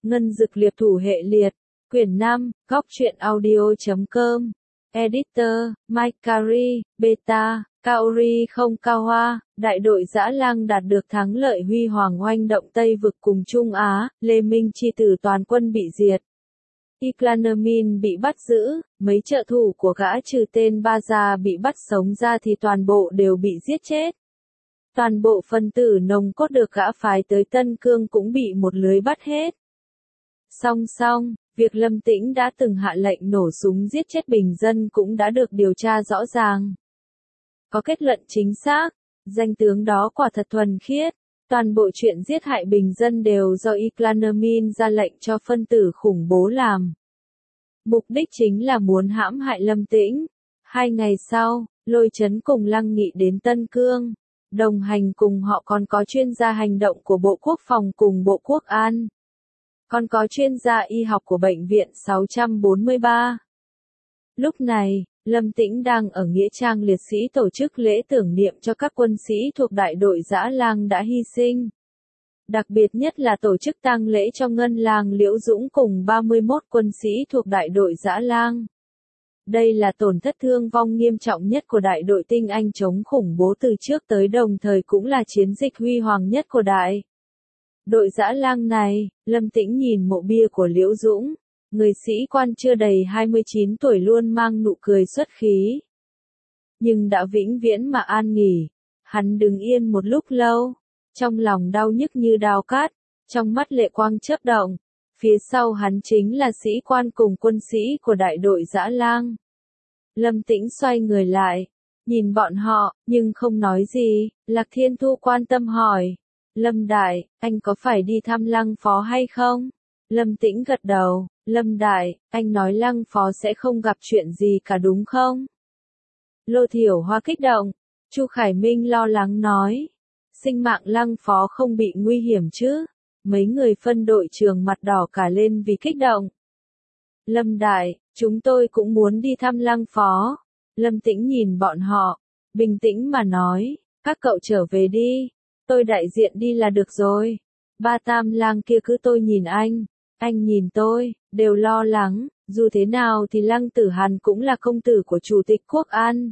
Ngân Dực Liệp Thủ Hệ Liệt, Quyển 5, Góc Truyện Audio.com, Editor, Mike Carey, Beta, Kaori không Cao Hoa, đại đội Dã Lang đạt được thắng lợi huy hoàng oanh động Tây Vực cùng Trung Á, Lê Minh chi tử toàn quân bị diệt. Iclanermin bị bắt giữ, mấy trợ thủ của gã trừ tên Ba Gia bị bắt sống ra thì toàn bộ đều bị giết chết. Toàn bộ phân tử nòng cốt được gã phái tới Tân Cương cũng bị một lưới bắt hết. Song song, việc Lâm Tĩnh đã từng hạ lệnh nổ súng giết chết bình dân cũng đã được điều tra rõ ràng. Có kết luận chính xác, danh tướng đó quả thật thuần khiết. Toàn bộ chuyện giết hại bình dân đều do Iclanermin ra lệnh cho phân tử khủng bố làm. Mục đích chính là muốn hãm hại Lâm Tĩnh. 2 ngày sau, Lôi Chấn cùng Lăng Nghị đến Tân Cương. Đồng hành cùng họ còn có chuyên gia hành động của Bộ Quốc phòng cùng Bộ Quốc an. Còn có chuyên gia y học của Bệnh viện 643. Lúc này, Lâm Tĩnh đang ở Nghĩa trang liệt sĩ tổ chức lễ tưởng niệm cho các quân sĩ thuộc đại đội Dã Lang đã hy sinh. Đặc biệt nhất là tổ chức tang lễ cho Ngân Lang Liễu Dũng cùng 31 quân sĩ thuộc đại đội Dã Lang. Đây là tổn thất thương vong nghiêm trọng nhất của đại đội tinh anh chống khủng bố từ trước tới đồng thời cũng là chiến dịch huy hoàng nhất của đại đội Dã Lang này. Lâm Tĩnh nhìn mộ bia của Liễu Dũng. Người sĩ quan chưa đầy 29 tuổi luôn mang nụ cười xuất khí. Nhưng đã vĩnh viễn mà an nghỉ. Hắn đứng yên một lúc lâu. Trong lòng đau nhức như đao cát. Trong mắt lệ quang chớp động. Phía sau hắn chính là sĩ quan cùng quân sĩ của đại đội Dã Lang. Lâm Tĩnh xoay người lại. Nhìn bọn họ, nhưng không nói gì. Lạc Thiên Thu quan tâm hỏi. Lâm Đại, anh có phải đi thăm Lăng Phó hay không? Lâm Tĩnh gật đầu. Lâm Đại, anh nói Lăng Phó sẽ không gặp chuyện gì cả đúng không? Lô Thiểu Hoa kích động. Chu Khải Minh lo lắng nói. Sinh mạng Lăng Phó không bị nguy hiểm chứ? Mấy người phân đội trưởng mặt đỏ cả lên vì kích động. Lâm Đại, chúng tôi cũng muốn đi thăm Lăng Phó. Lâm Tĩnh nhìn bọn họ. Bình tĩnh mà nói. Các cậu trở về đi. Tôi đại diện đi là được rồi. Ba Tam Lang kia cứ tôi nhìn anh nhìn tôi, đều lo lắng, dù thế nào thì Lăng Tử Hàn cũng là công tử của Chủ tịch Quốc an.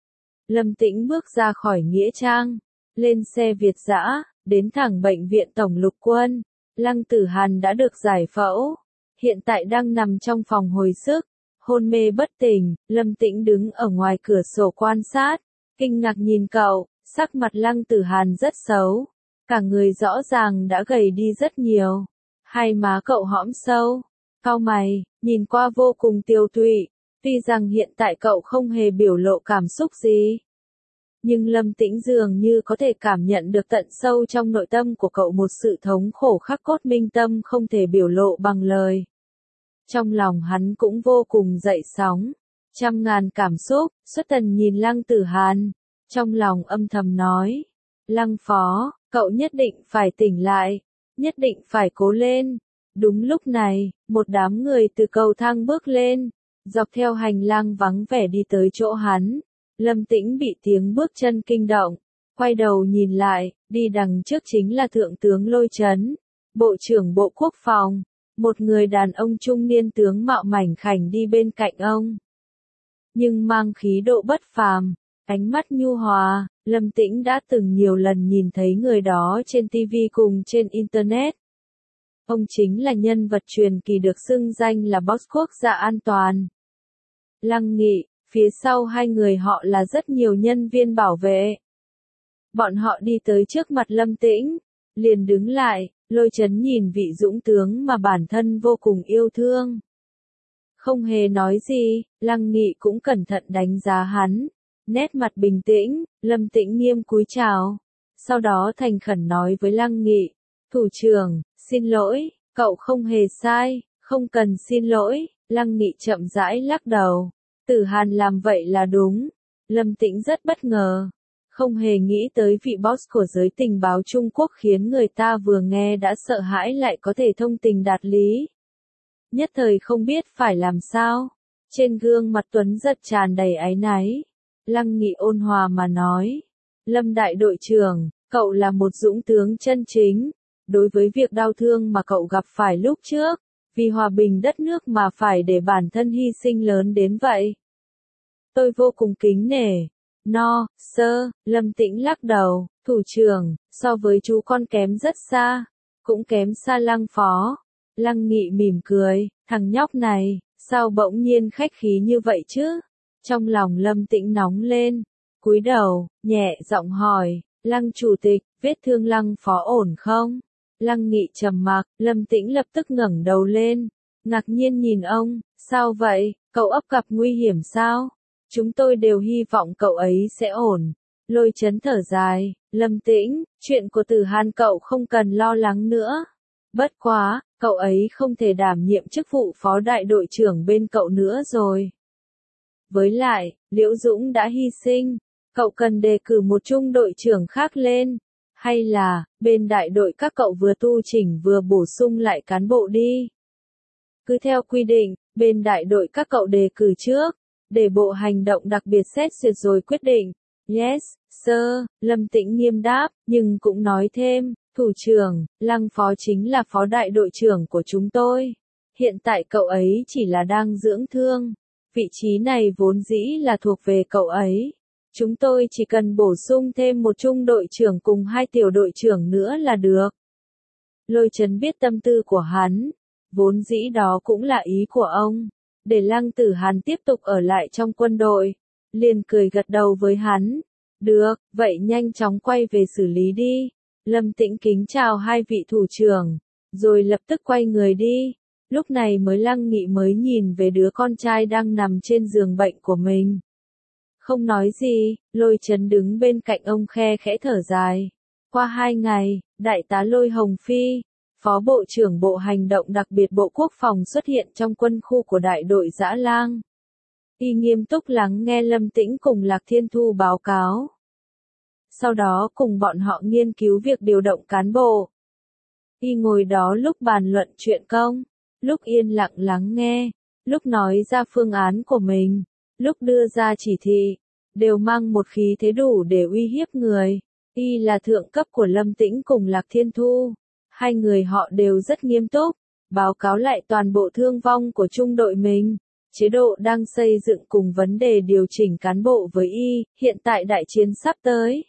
Lâm Tĩnh bước ra khỏi Nghĩa trang, lên xe Việt dã, đến thẳng bệnh viện Tổng lục quân. Lăng Tử Hàn đã được giải phẫu, hiện tại đang nằm trong phòng hồi sức, hôn mê bất tỉnh. Lâm Tĩnh đứng ở ngoài cửa sổ quan sát, kinh ngạc nhìn cậu, sắc mặt Lăng Tử Hàn rất xấu, cả người rõ ràng đã gầy đi rất nhiều. Hai má cậu hõm sâu, cau mày, nhìn qua vô cùng tiêu tụy. Tuy rằng hiện tại cậu không hề biểu lộ cảm xúc gì, nhưng Lâm Tĩnh dường như có thể cảm nhận được tận sâu trong nội tâm của cậu một sự thống khổ khắc cốt minh tâm không thể biểu lộ bằng lời. Trong lòng hắn cũng vô cùng dậy sóng, trăm ngàn cảm xúc. Xuất Tần nhìn Lăng Tử Hàn, trong lòng âm thầm nói. Lăng Phó, cậu nhất định phải tỉnh lại. Nhất định phải cố lên. Đúng lúc này, một đám người từ cầu thang bước lên, dọc theo hành lang vắng vẻ đi tới chỗ hắn. Lâm Tĩnh bị tiếng bước chân kinh động, quay đầu nhìn lại, đi đằng trước chính là Thượng tướng Lôi Chấn, Bộ trưởng Bộ Quốc phòng. Một người đàn ông trung niên tướng mạo mảnh khảnh đi bên cạnh ông, nhưng mang khí độ bất phàm, ánh mắt nhu hòa. Lâm Tĩnh đã từng nhiều lần nhìn thấy người đó trên TV cùng trên Internet. Ông chính là nhân vật truyền kỳ được xưng danh là Boss Quốc gia an toàn. Lăng Nghị, phía sau hai người họ là rất nhiều nhân viên bảo vệ. Bọn họ đi tới trước mặt Lâm Tĩnh, liền đứng lại. Lôi Chấn nhìn vị dũng tướng mà bản thân vô cùng yêu thương, không hề nói gì. Lăng Nghị cũng cẩn thận đánh giá hắn. Nét mặt bình tĩnh, Lâm Tĩnh nghiêm cúi chào. Sau đó thành khẩn nói với Lăng Nghị. Thủ trưởng, xin lỗi, cậu không hề sai, không cần xin lỗi. Lăng Nghị chậm rãi lắc đầu. Tử Hàn làm vậy là đúng. Lâm Tĩnh rất bất ngờ. Không hề nghĩ tới vị boss của giới tình báo Trung Quốc khiến người ta vừa nghe đã sợ hãi lại có thể thông tình đạt lý. Nhất thời không biết phải làm sao. Trên gương mặt Tuấn Giật tràn đầy áy náy. Lăng Nghị ôn hòa mà nói. Lâm đại đội trưởng, cậu là một dũng tướng chân chính. đối với việc đau thương mà cậu gặp phải lúc trước, vì hòa bình đất nước mà phải để bản thân hy sinh lớn đến vậy. Tôi vô cùng kính nể. No, sir, Lâm Tĩnh lắc đầu, thủ trưởng, so với chú con kém rất xa, cũng kém xa Lăng phó. Lăng Nghị mỉm cười, thằng nhóc này, sao bỗng nhiên khách khí như vậy chứ? Trong lòng Lâm Tĩnh nóng lên, cúi đầu, nhẹ giọng hỏi, Lăng chủ tịch, vết thương Lăng phó ổn không? Lăng Nghị trầm mặc, Lâm Tĩnh lập tức ngẩng đầu lên, ngạc nhiên nhìn ông, sao vậy, cậu ấp gặp nguy hiểm sao? Chúng tôi đều hy vọng cậu ấy sẽ ổn. Lôi Chấn thở dài, Lâm Tĩnh, chuyện của Tử Hàn cậu không cần lo lắng nữa. Bất quá, cậu ấy không thể đảm nhiệm chức vụ phó đại đội trưởng bên cậu nữa rồi. Với lại, Liễu Dũng đã hy sinh, cậu cần đề cử một trung đội trưởng khác lên. Hay là, bên đại đội các cậu vừa tu chỉnh vừa bổ sung lại cán bộ đi. Cứ theo quy định, bên đại đội các cậu đề cử trước, để bộ hành động đặc biệt xét duyệt rồi quyết định. Yes, sir, Lâm Tĩnh nghiêm đáp, nhưng cũng nói thêm, thủ trưởng, Lăng phó chính là phó đại đội trưởng của chúng tôi. Hiện tại cậu ấy chỉ là đang dưỡng thương. Vị trí này vốn dĩ là thuộc về cậu ấy. Chúng tôi chỉ cần bổ sung thêm một trung đội trưởng cùng 2 tiểu đội trưởng nữa là được. Lôi Chấn biết tâm tư của hắn. Vốn dĩ đó cũng là ý của ông. Để Lăng Tử Hàn tiếp tục ở lại trong quân đội. Liền cười gật đầu với hắn. Được, vậy nhanh chóng quay về xử lý đi. Lâm Tĩnh kính chào 2 vị thủ trưởng. Rồi lập tức quay người đi. Lúc này Lăng Nghị mới nhìn về đứa con trai đang nằm trên giường bệnh của mình. Không nói gì, Lôi Chấn đứng bên cạnh ông khe khẽ thở dài. Qua 2 ngày, Đại tá Lôi Hồng Phi, Phó Bộ trưởng Bộ Hành động đặc biệt Bộ Quốc phòng xuất hiện trong quân khu của đại đội Dã Lang. Y nghiêm túc lắng nghe Lâm Tĩnh cùng Lạc Thiên Thu báo cáo. Sau đó cùng bọn họ nghiên cứu việc điều động cán bộ. Y ngồi đó lúc bàn luận chuyện công, lúc yên lặng lắng nghe, lúc nói ra phương án của mình, lúc đưa ra chỉ thị, đều mang một khí thế đủ để uy hiếp người. Y là thượng cấp của Lâm Tĩnh cùng Lạc Thiên Thu. 2 người họ đều rất nghiêm túc, báo cáo lại toàn bộ thương vong của trung đội mình, chế độ đang xây dựng cùng vấn đề điều chỉnh cán bộ với Y, hiện tại đại chiến sắp tới.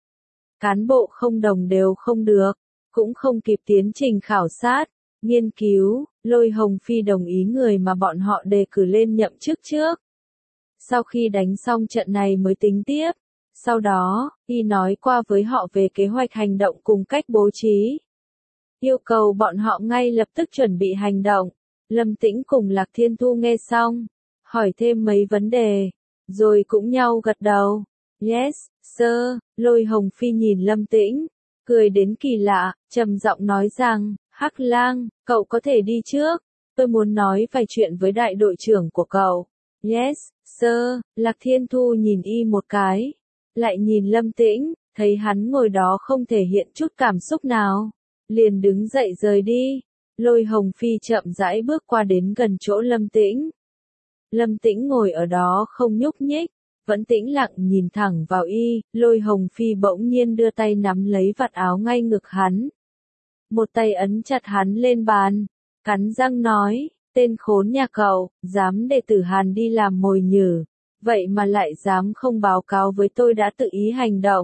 Cán bộ không đồng đều không được, cũng không kịp tiến trình khảo sát, nghiên cứu, Lôi Hồng Phi đồng ý người mà bọn họ đề cử lên nhậm chức trước. Sau khi đánh xong trận này mới tính tiếp, sau đó, Y nói qua với họ về kế hoạch hành động cùng cách bố trí. Yêu cầu bọn họ ngay lập tức chuẩn bị hành động. Lâm Tĩnh cùng Lạc Thiên Thu nghe xong, hỏi thêm mấy vấn đề, rồi cũng nhau gật đầu. Yes, sir, Lôi Hồng Phi nhìn Lâm Tĩnh, cười đến kỳ lạ, trầm giọng nói rằng, Hắc Lang, cậu có thể đi trước, tôi muốn nói vài chuyện với đại đội trưởng của cậu. Yes, sir, Lạc Thiên Thu nhìn Y một cái, lại nhìn Lâm Tĩnh, thấy hắn ngồi đó không thể hiện chút cảm xúc nào, liền đứng dậy rời đi. Lôi Hồng Phi chậm rãi bước qua đến gần chỗ Lâm Tĩnh. Lâm Tĩnh ngồi ở đó không nhúc nhích, vẫn tĩnh lặng nhìn thẳng vào Y. Lôi Hồng Phi bỗng nhiên đưa tay nắm lấy vạt áo ngay ngực hắn. Một tay ấn chặt hắn lên bàn, cắn răng nói, tên khốn nhà cậu, dám để Tử Hàn đi làm mồi nhử, vậy mà lại dám không báo cáo với tôi đã tự ý hành động.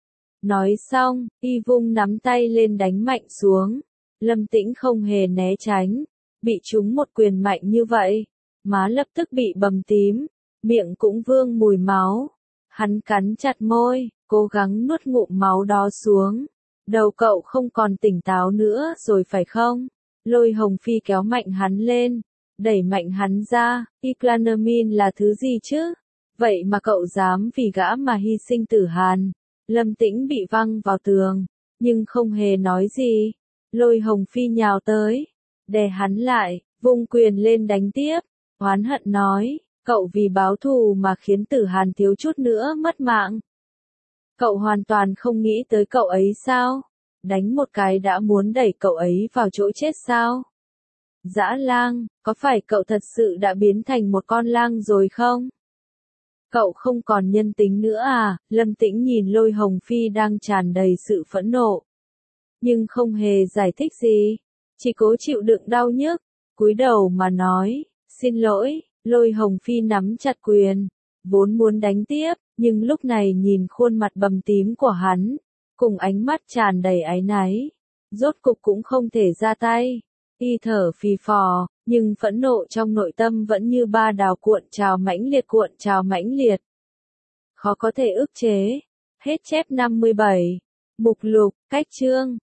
Nói xong, Y vung nắm tay lên đánh mạnh xuống. Lâm Tĩnh không hề né tránh, bị trúng một quyền mạnh như vậy, má lập tức bị bầm tím, miệng cũng vương mùi máu. Hắn cắn chặt môi, cố gắng nuốt ngụm máu đó xuống. Đầu cậu không còn tỉnh táo nữa rồi phải không? Lôi Hồng Phi kéo mạnh hắn lên, đẩy mạnh hắn ra. Iclanamin là thứ gì chứ? Vậy mà cậu dám vì gã mà hy sinh Tử Hàn. Lâm Tĩnh bị văng vào tường, nhưng không hề nói gì. Lôi Hồng Phi nhào tới, đè hắn lại, vung quyền lên đánh tiếp, oán hận nói, cậu vì báo thù mà khiến Tử Hàn thiếu chút nữa mất mạng. Cậu hoàn toàn không nghĩ tới cậu ấy sao? Đánh một cái đã muốn đẩy cậu ấy vào chỗ chết sao? Dã Lang, có phải cậu thật sự đã biến thành một con lang rồi không? Cậu không còn nhân tính nữa à? Lâm Tĩnh nhìn Lôi Hồng Phi đang tràn đầy sự phẫn nộ. nhưng không hề giải thích gì, chỉ cố chịu đựng đau nhức, cúi đầu mà nói, xin lỗi. Lôi Hồng Phi nắm chặt quyền, vốn muốn đánh tiếp, nhưng lúc này nhìn khuôn mặt bầm tím của hắn, cùng ánh mắt tràn đầy áy náy, rốt cục cũng không thể ra tay. Y thở phì phò, nhưng phẫn nộ trong nội tâm vẫn như ba đào cuộn trào mãnh liệt. Khó có thể ức chế. Hết chép 57. Mục lục, cách chương.